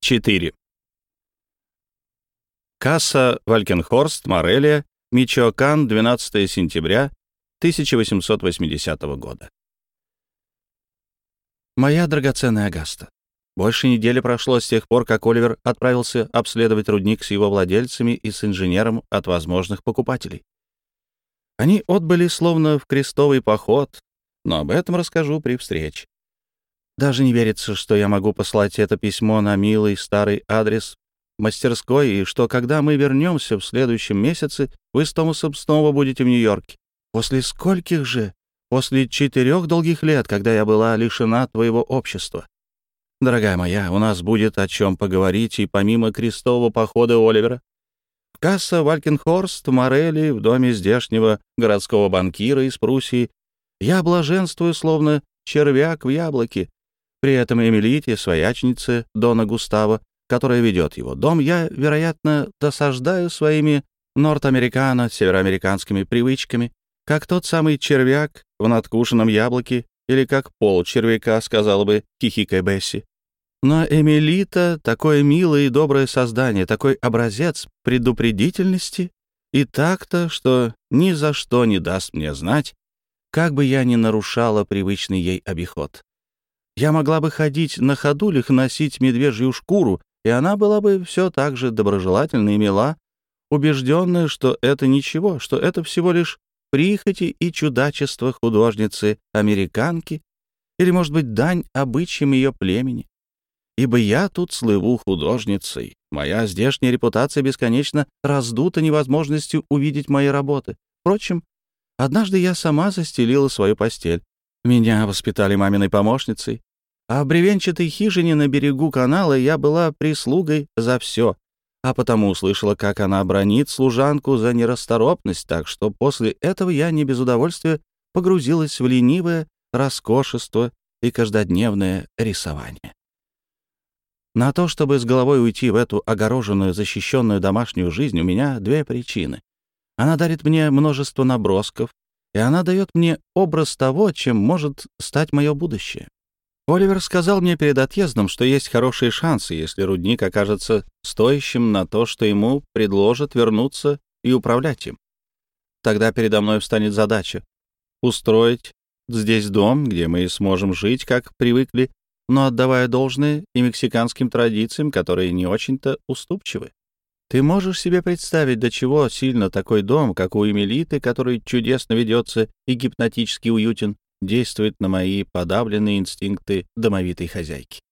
4. Касса Валькенхорст, Морелия, Мичоакан, 12 сентября 1880 года. Моя драгоценная Агаста, больше недели прошло с тех пор, как Оливер отправился обследовать рудник с его владельцами и с инженером от возможных покупателей. Они отбыли словно в крестовый поход, но об этом расскажу при встрече. Даже не верится, что я могу послать это письмо на милый старый адрес мастерской, и что, когда мы вернемся в следующем месяце, вы с Томасом снова будете в Нью-Йорке. После скольких же? После 4 долгих лет, когда я была лишена твоего общества. Дорогая моя, у нас будет о чем поговорить и помимо крестового похода Оливера. Касса Валькенхорст в Морелии, в доме здешнего городского банкира из Пруссии, я блаженствую, словно червяк в яблоке. При этом Эмилите, свояченице Дона Густава, которая ведет его дом, я, вероятно, досаждаю своими норт-американо, североамериканскими привычками, как тот самый червяк в надкушенном яблоке или как пол червяка, сказала бы хихикая Бесси. Но Эмилита — такое милое и доброе создание, такой образец предупредительности и такта, что ни за что не даст мне знать, как бы я ни нарушала привычный ей обиход. Я могла бы ходить на ходулях, носить медвежью шкуру, и она была бы все так же доброжелательна и мила, убежденная, что это ничего, что это всего лишь прихоти и чудачество художницы-американки или, может быть, дань обычаям ее племени. Ибо я тут слыву художницей. Моя здешняя репутация бесконечно раздута невозможностью увидеть мои работы. Впрочем, однажды я сама застелила свою постель. Меня воспитали маминой помощницей, а в бревенчатой хижине на берегу канала я была прислугой за все, а потому услышала, как она бранит служанку за нерасторопность, так что после этого я не без удовольствия погрузилась в ленивое роскошество и каждодневное рисование. На то, чтобы с головой уйти в эту огороженную, защищенную домашнюю жизнь, у меня 2 причины. Она дарит мне множество набросков, и она дает мне образ того, чем может стать мое будущее. Оливер сказал мне перед отъездом, что есть хорошие шансы, если рудник окажется стоящим на то, что ему предложат вернуться и управлять им. Тогда передо мной встанет задача устроить здесь дом, где мы сможем жить, как привыкли, но отдавая должное и мексиканским традициям, которые не очень-то уступчивы. Ты можешь себе представить, до чего сильно такой дом, как у Эмилиты, который чудесно ведется и гипнотически уютен, действует на мои подавленные инстинкты домовитой хозяйки.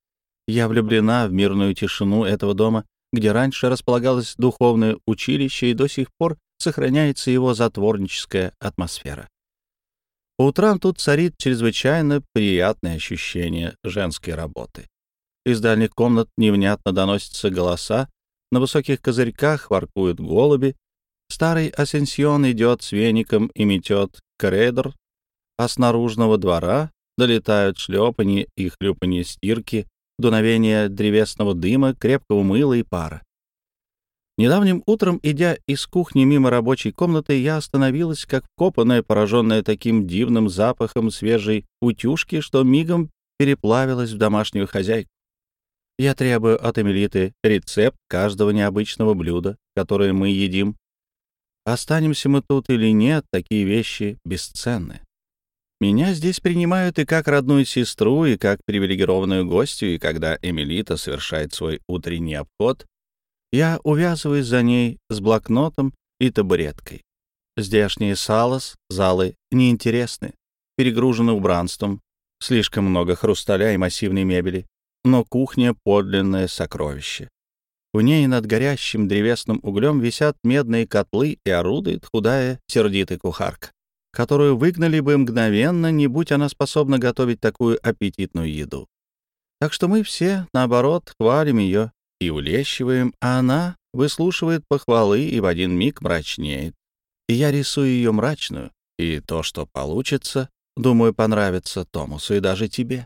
Я влюблена в мирную тишину этого дома, где раньше располагалось духовное училище, и до сих пор сохраняется его затворническая атмосфера. По утрам тут царит чрезвычайно приятное ощущение женской работы. Из дальних комнат невнятно доносятся голоса, на высоких козырьках воркуют голуби, старый Асенсион идет с веником и метет коридор, а с наружного двора долетают шлепанье и хлюпанье стирки, дуновение древесного дыма, крепкого мыла и пара. Недавним утром, идя из кухни мимо рабочей комнаты, я остановилась, как вкопанная, пораженная таким дивным запахом свежей утюжки, что мигом переплавилась в домашнюю хозяйку. Я требую от Эмилиты рецепт каждого необычного блюда, которое мы едим. Останемся мы тут или нет, такие вещи бесценны. Меня здесь принимают и как родную сестру, и как привилегированную гостью, и когда Эмилита совершает свой утренний обход, я увязываюсь за ней с блокнотом и табуреткой. Здешние залы неинтересны, перегружены убранством, слишком много хрусталя и массивной мебели, но кухня — подлинное сокровище. В ней над горящим древесным углем висят медные котлы и орудует худая, сердитая кухарка, которую выгнали бы мгновенно, не будь она способна готовить такую аппетитную еду. Так что мы все, наоборот, хвалим ее и улещиваем, а она выслушивает похвалы и в один миг мрачнеет. И я рисую ее мрачную, и то, что получится, думаю, понравится Томасу и даже тебе.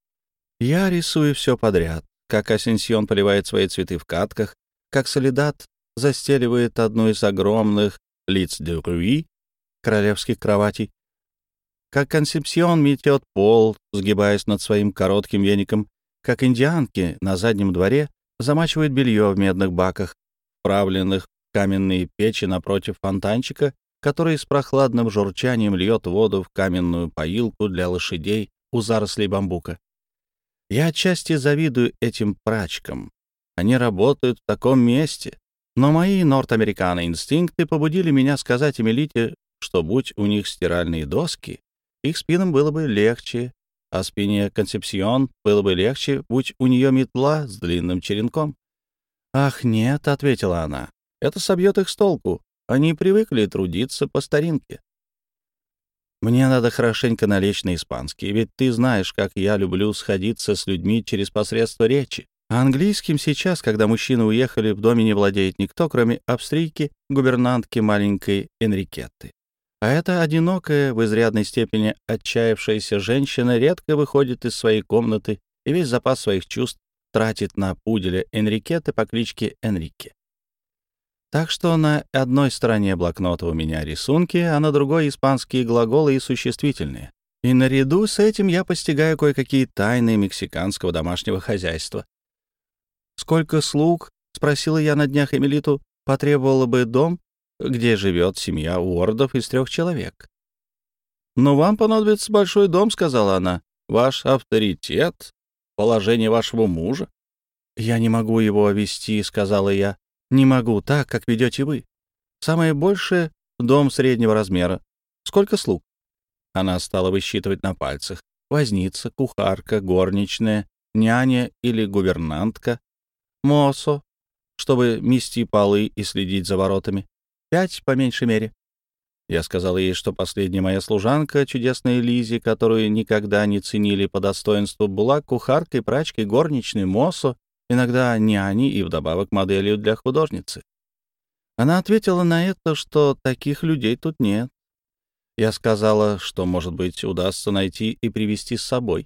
Я рисую все подряд, как Асенсион поливает свои цветы в катках, как Соледад застеливает одну из огромных лиц де руи, королевских кроватей, как Консепсион метет пол, сгибаясь над своим коротким веником, как индианки на заднем дворе замачивают белье в медных баках, вправленных в каменные печи напротив фонтанчика, который с прохладным журчанием льет воду в каменную поилку для лошадей у зарослей бамбука. Я отчасти завидую этим прачкам. Они работают в таком месте. Но мои норт-американо инстинкты побудили меня сказать Эмилите, что будь у них стиральные доски, их спинам было бы легче, а спине Консепсион было бы легче, будь у нее метла с длинным черенком. «Ах, нет», — ответила она, — «это собьет их с толку. Они привыкли трудиться по старинке». Мне надо хорошенько налечь на испанский, ведь ты знаешь, как я люблю сходиться с людьми через посредство речи. А английским сейчас, когда мужчины уехали, в доме не владеет никто, кроме австрийки, гувернантки маленькой Энрикетты. А эта одинокая, в изрядной степени отчаявшаяся женщина редко выходит из своей комнаты и весь запас своих чувств тратит на пуделя Энрикетты по кличке Энрике. Так что на одной стороне блокнота у меня рисунки, а на другой — испанские глаголы и существительные. И наряду с этим я постигаю кое-какие тайны мексиканского домашнего хозяйства. «Сколько слуг?» — спросила я на днях Эмилиту. «Потребовала бы дом, где живет семья Уордов из 3 человек». «Но вам понадобится большой дом», — сказала она. «Ваш авторитет, положение вашего мужа». «Я не могу его вести», — сказала я. «Не могу так, как ведете вы. Самое большее — дом среднего размера. Сколько слуг?» Она стала высчитывать на пальцах. Возница, кухарка, горничная, няня или гувернантка, мосо, чтобы мести полы и следить за воротами. 5, по меньшей мере. Я сказал ей, что последняя моя служанка, чудесная Лизи, которую никогда не ценили по достоинству, была кухаркой, прачкой, горничной, мосо, иногда няней и вдобавок моделью для художницы. Она ответила на это, что таких людей тут нет. Я сказала, что, может быть, удастся найти и привезти с собой.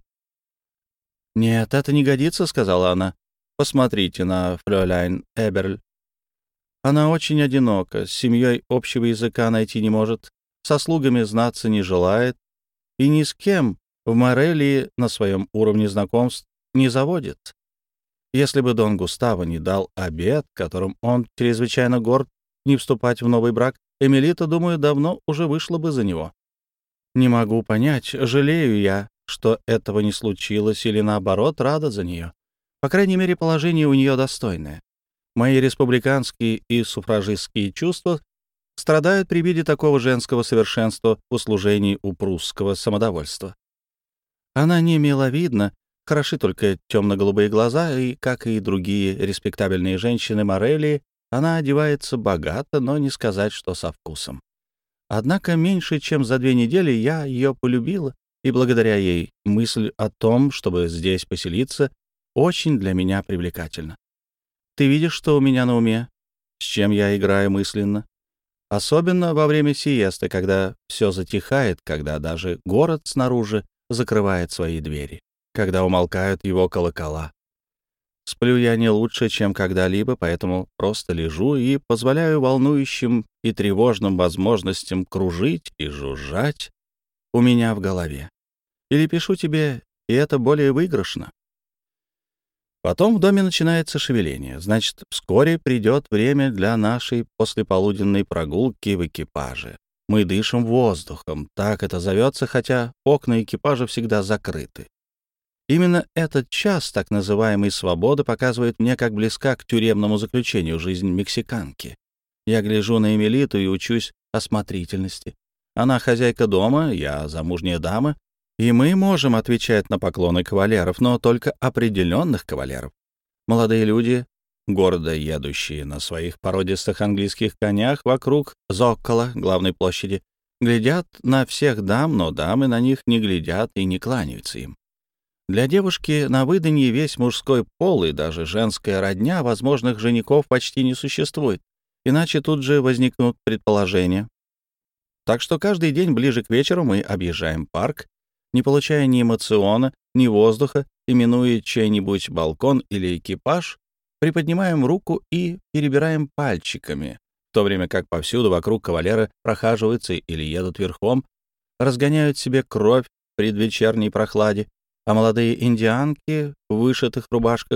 «Нет, это не годится», — сказала она. «Посмотрите на фрёляйн Эберль. Она очень одинока, с семьей общего языка найти не может, со слугами знаться не желает и ни с кем в Морелии на своем уровне знакомств не заводит. Если бы Дон Густаво не дал обет, которым он чрезвычайно горд, не вступать в новый брак, Эмилита, думаю, давно уже вышла бы за него. Не могу понять, жалею я, что этого не случилось, или, наоборот, рада за нее. По крайней мере, положение у нее достойное. Мои республиканские и суфражистские чувства страдают при виде такого женского совершенства в услужении у прусского самодовольства. Она не миловидна, хороши только темно-голубые глаза, и, как и другие респектабельные женщины Морелии, она одевается богато, но не сказать, что со вкусом. Однако меньше чем за 2 недели я ее полюбила, и благодаря ей мысль о том, чтобы здесь поселиться, очень для меня привлекательна. Ты видишь, что у меня на уме, с чем я играю мысленно? Особенно во время сиесты, когда все затихает, когда даже город снаружи закрывает свои двери, когда умолкают его колокола. Сплю я не лучше, чем когда-либо, поэтому просто лежу и позволяю волнующим и тревожным возможностям кружить и жужжать у меня в голове. Или пишу тебе, и это более выигрышно. Потом в доме начинается шевеление. Значит, вскоре придет время для нашей послеполуденной прогулки в экипаже. Мы дышим воздухом, так это зовется, хотя окна экипажа всегда закрыты. Именно этот час так называемой свободы показывает мне, как близка к тюремному заключению жизнь мексиканки. Я гляжу на Эмилиту и учусь осмотрительности. Она хозяйка дома, я замужняя дама, и мы можем отвечать на поклоны кавалеров, но только определенных кавалеров. Молодые люди, гордо едущие на своих породистых английских конях вокруг Зоккола, главной площади, глядят на всех дам, но дамы на них не глядят и не кланяются им. Для девушки на выданье весь мужской пол и даже женская родня возможных женихов почти не существует, иначе тут же возникнут предположения. Так что каждый день ближе к вечеру мы объезжаем парк, не получая ни эмоциона, ни воздуха, именуя чей-нибудь балкон или экипаж, приподнимаем руку и перебираем пальчиками, в то время как повсюду вокруг кавалеры прохаживаются или едут верхом, разгоняют себе кровь в предвечерней прохладе, а молодые индианки в вышитых рубашках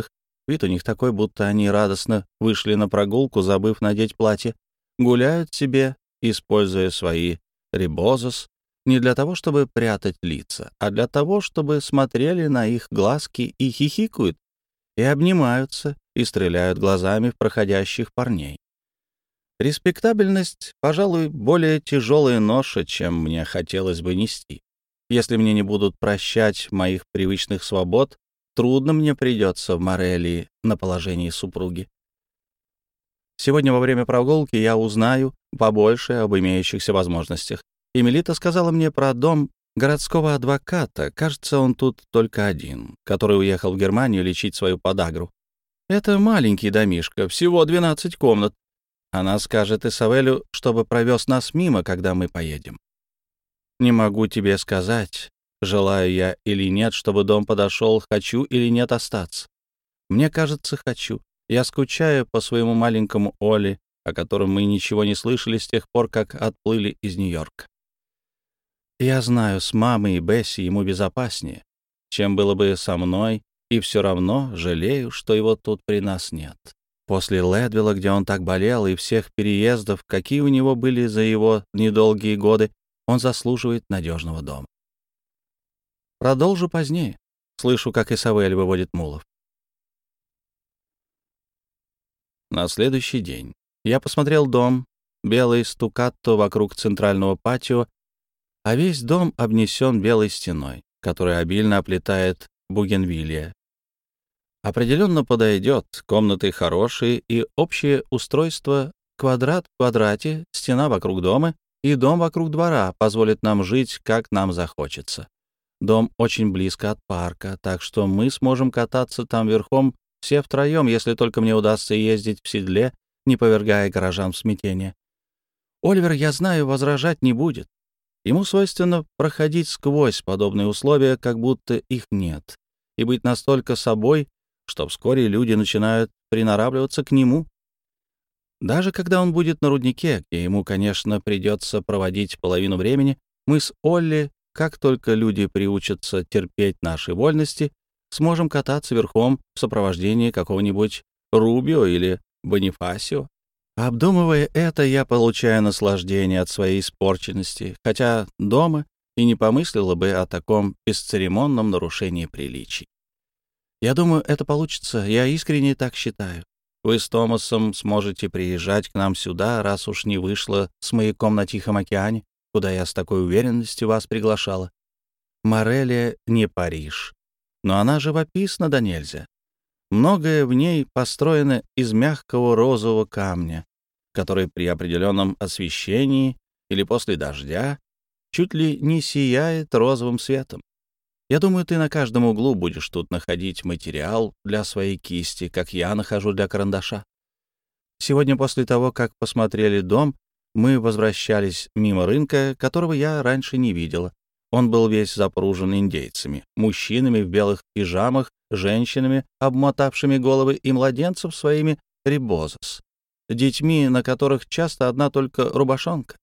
Вид у них такой, будто они радостно вышли на прогулку, забыв надеть платье. Гуляют себе, используя свои ребозос, не для того, чтобы прятать лица, а для того, чтобы смотрели на их глазки и хихикают, и обнимаются, и стреляют глазами в проходящих парней. Респектабельность, пожалуй, более тяжелая ноша, чем мне хотелось бы нести. Если мне не будут прощать моих привычных свобод, трудно мне придется в Морелии на положении супруги. Сегодня во время прогулки я узнаю побольше об имеющихся возможностях. Эмилита сказала мне про дом городского адвоката. Кажется, он тут только один, который уехал в Германию лечить свою подагру. Это маленький домишко, всего 12 комнат. Она скажет Исавелю, чтобы провез нас мимо, когда мы поедем. Не могу тебе сказать, желаю я или нет, чтобы дом подошел, хочу или нет остаться. Мне кажется, хочу. Я скучаю по своему маленькому Олли, о котором мы ничего не слышали с тех пор, как отплыли из Нью-Йорка. Я знаю, с мамой и Бесси ему безопаснее, чем было бы со мной, и все равно жалею, что его тут при нас нет. После Лэдвилла, где он так болел, и всех переездов, какие у него были за его недолгие годы, он заслуживает надежного дома. Продолжу позднее. Слышу, как Исавель выводит мулов. На следующий день я посмотрел дом, белый стуккато вокруг центрального патио, а весь дом обнесен белой стеной, которая обильно оплетает бугенвиллия. Определенно подойдет, комнаты хорошие и общее устройство квадрат в квадрате, стена вокруг дома и дом вокруг двора позволит нам жить, как нам захочется. Дом очень близко от парка, так что мы сможем кататься там верхом все втроем, если только мне удастся ездить в седле, не повергая горожан в смятение. Оливер, я знаю, возражать не будет. Ему свойственно проходить сквозь подобные условия, как будто их нет, и быть настолько собой, что вскоре люди начинают приноравливаться к нему. Даже когда он будет на руднике, где ему, конечно, придется проводить половину времени, мы с Олли, как только люди приучатся терпеть наши вольности, сможем кататься верхом в сопровождении какого-нибудь Рубио или Бонифасио. Обдумывая это, я получаю наслаждение от своей испорченности, хотя дома и не помыслила бы о таком бесцеремонном нарушении приличий. Я думаю, это получится, я искренне так считаю. Вы с Томасом сможете приезжать к нам сюда, раз уж не вышло с маяком на Тихом океане, куда я с такой уверенностью вас приглашала. Морелия не Париж, но она живописна да нельзя. Многое в ней построено из мягкого розового камня, который при определенном освещении или после дождя чуть ли не сияет розовым светом. Я думаю, ты на каждом углу будешь тут находить материал для своей кисти, как я нахожу для карандаша. Сегодня после того, как посмотрели дом, мы возвращались мимо рынка, которого я раньше не видела. Он был весь запружен индейцами, мужчинами в белых пижамах, женщинами, обмотавшими головы, и младенцев своими ребозос, детьми, на которых часто одна только рубашонка.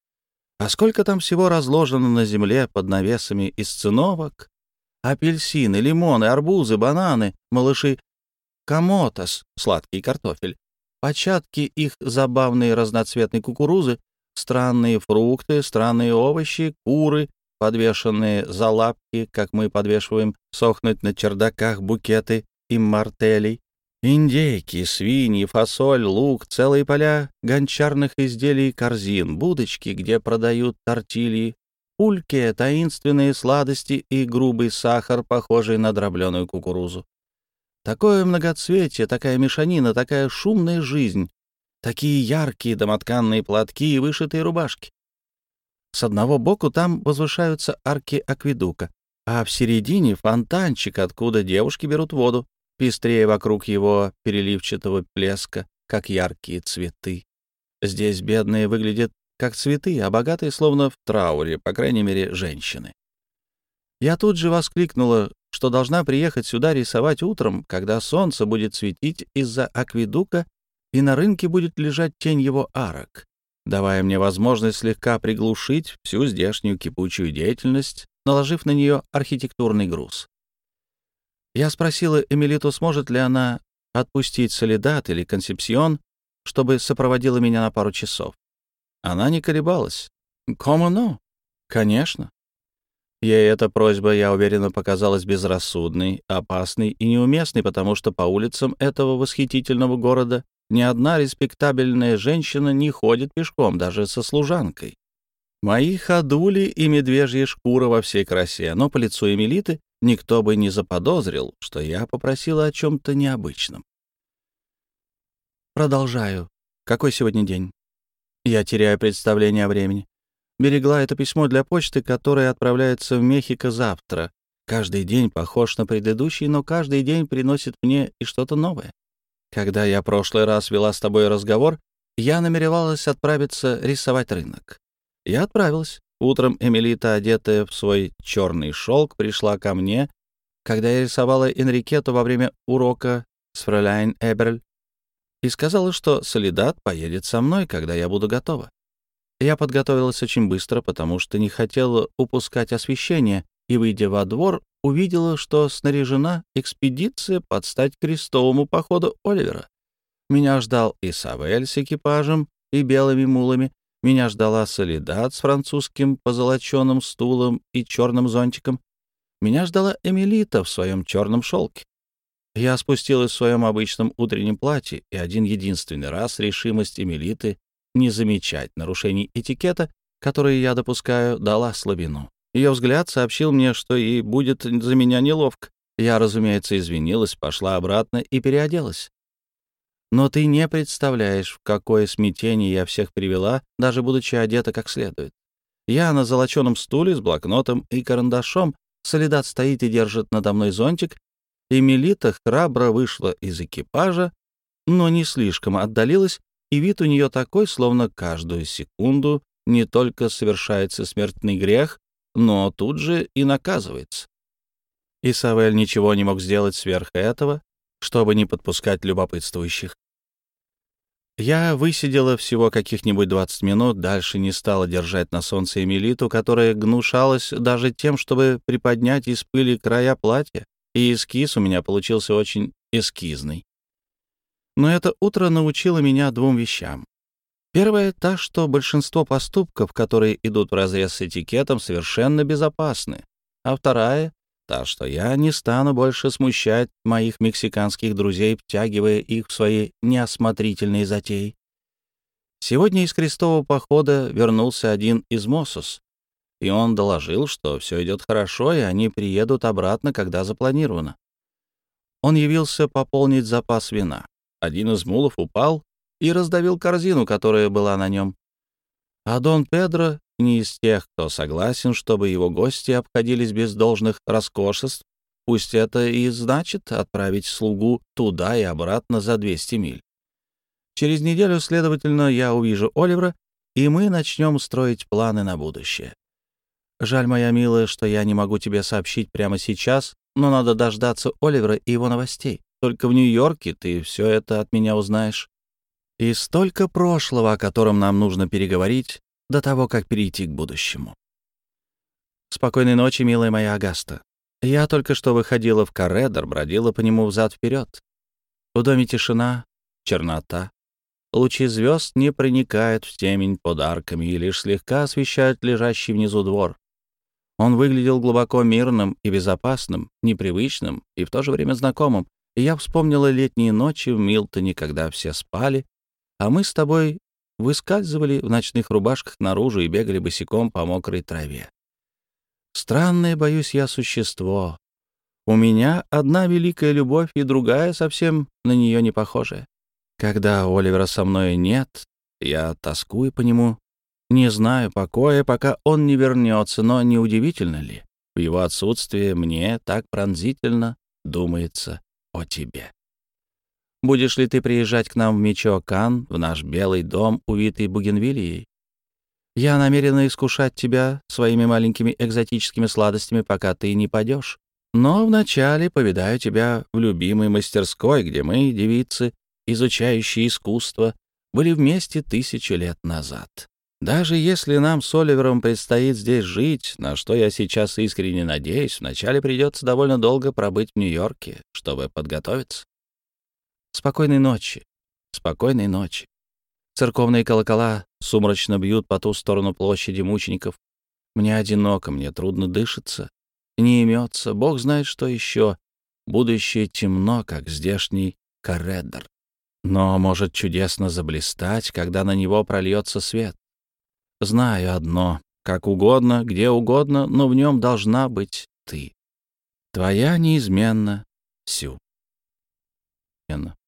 А сколько там всего разложено на земле под навесами из циновок? Апельсины, лимоны, арбузы, бананы, малыши, камотос, сладкий картофель, початки их забавной разноцветной кукурузы, странные фрукты, странные овощи, куры, подвешенные за лапки, как мы подвешиваем сохнуть на чердаках букеты иммортелей, индейки, свиньи, фасоль, лук, целые поля гончарных изделий и корзин, будочки, где продают тортильи, пульки, таинственные сладости и грубый сахар, похожий на дробленую кукурузу. Такое многоцветие, такая мешанина, такая шумная жизнь, такие яркие домотканные платки и вышитые рубашки. С одного боку там возвышаются арки акведука, а в середине фонтанчик, откуда девушки берут воду, пестрее вокруг его переливчатого плеска, как яркие цветы. Здесь бедные выглядят как цветы, а богатые словно в трауре, по крайней мере, женщины. Я тут же воскликнула, что должна приехать сюда рисовать утром, когда солнце будет светить из-за акведука, и на рынке будет лежать тень его арок, давая мне возможность слегка приглушить всю здешнюю кипучую деятельность, наложив на нее архитектурный груз. Я спросила Эмилиту, сможет ли она отпустить Соледад или Консепсион, чтобы сопроводила меня на пару часов. Она не колебалась. «Кому no? Конечно». Ей эта просьба, я уверена, показалась безрассудной, опасной и неуместной, потому что по улицам этого восхитительного города ни одна респектабельная женщина не ходит пешком, даже со служанкой. Мои ходули и медвежья шкура во всей красе, но по лицу Эмилиты никто бы не заподозрил, что я попросила о чем-то необычном. Продолжаю. Какой сегодня день? Я теряю представление о времени. Берегла это письмо для почты, которое отправляется в Мехико завтра. Каждый день похож на предыдущий, но каждый день приносит мне и что-то новое. Когда я прошлый раз вела с тобой разговор, я намеревалась отправиться рисовать рынок. Я отправилась. Утром Эмилита, одетая в свой черный шелк, пришла ко мне, когда я рисовала Энрикету во время урока с фрауляйн Эберль, и сказала, что Соледад поедет со мной, когда я буду готова. Я подготовилась очень быстро, потому что не хотела упускать освещение, и, выйдя во двор, увидела, что снаряжена экспедиция под стать крестовому походу Оливера. Меня ждал Исавель с экипажем и белыми мулами, меня ждала Соледад с французским позолоченным стулом и черным зонтиком, меня ждала Эмилита в своем черном шелке. Я спустилась в своем обычном утреннем платье, и один-единственный раз решимость Эмилиты не замечать нарушений этикета, которые я допускаю, дала слабину. Ее взгляд сообщил мне, что ей будет за меня неловко. Я, разумеется, извинилась, пошла обратно и переоделась. Но ты не представляешь, в какое смятение я всех привела, даже будучи одета как следует. Я на золоченом стуле с блокнотом и карандашом, Соледад стоит и держит надо мной зонтик, и Мелита храбро вышла из экипажа, но не слишком отдалилась, и вид у нее такой, словно каждую секунду не только совершается смертный грех, но тут же и наказывается. Исавель ничего не мог сделать сверх этого, чтобы не подпускать любопытствующих. Я высидела всего каких-нибудь 20 минут, дальше не стала держать на солнце Эмилиту, которая гнушалась даже тем, чтобы приподнять из пыли края платья, и эскиз у меня получился очень эскизный. Но это утро научило меня двум вещам. Первое — та, что большинство поступков, которые идут вразрез с этикетом, совершенно безопасны. А вторая — та, что я не стану больше смущать моих мексиканских друзей, втягивая их в свои неосмотрительные затеи. Сегодня из крестового похода вернулся один из Мосос, и он доложил, что все идет хорошо, и они приедут обратно, когда запланировано. Он явился пополнить запас вина. Один из мулов упал и раздавил корзину, которая была на нем. А Дон Педро не из тех, кто согласен, чтобы его гости обходились без должных роскошеств, пусть это и значит отправить слугу туда и обратно за 200 миль. Через неделю, следовательно, я увижу Оливера, и мы начнем строить планы на будущее. Жаль, моя милая, что я не могу тебе сообщить прямо сейчас, но надо дождаться Оливера и его новостей. Только в Нью-Йорке ты все это от меня узнаешь. И столько прошлого, о котором нам нужно переговорить до того, как перейти к будущему. Спокойной ночи, милая моя Агаста. Я только что выходила в коридор, бродила по нему взад-вперед. В доме тишина, чернота. Лучи звезд не проникают в темень под арками и лишь слегка освещают лежащий внизу двор. Он выглядел глубоко мирным и безопасным, непривычным и в то же время знакомым, и я вспомнила летние ночи в Милтоне, когда все спали, а мы с тобой выскальзывали в ночных рубашках наружу и бегали босиком по мокрой траве. Странное, боюсь я, существо. У меня одна великая любовь и другая совсем на нее не похожая. Когда Оливера со мной нет, я тоскую по нему, не знаю покоя, пока он не вернется, но неудивительно ли, в его отсутствие мне так пронзительно думается о тебе. Будешь ли ты приезжать к нам в Мичоакан, в наш белый дом, увитый бугенвиллией? Я намерена искушать тебя своими маленькими экзотическими сладостями, пока ты не падешь. Но вначале повидаю тебя в любимой мастерской, где мы, девицы, изучающие искусство, были вместе 1000 лет назад. Даже если нам с Оливером предстоит здесь жить, на что я сейчас искренне надеюсь, вначале придется довольно долго пробыть в Нью-Йорке, чтобы подготовиться. Спокойной ночи, спокойной ночи. Церковные колокола сумрачно бьют по ту сторону площади мучеников. Мне одиноко, мне трудно дышится, не имется, Бог знает, что еще. Будущее темно, как здешний коридор. Но может чудесно заблистать, когда на него прольется свет. Знаю одно: как угодно, где угодно, но в нем должна быть ты. Твоя неизменно Сю.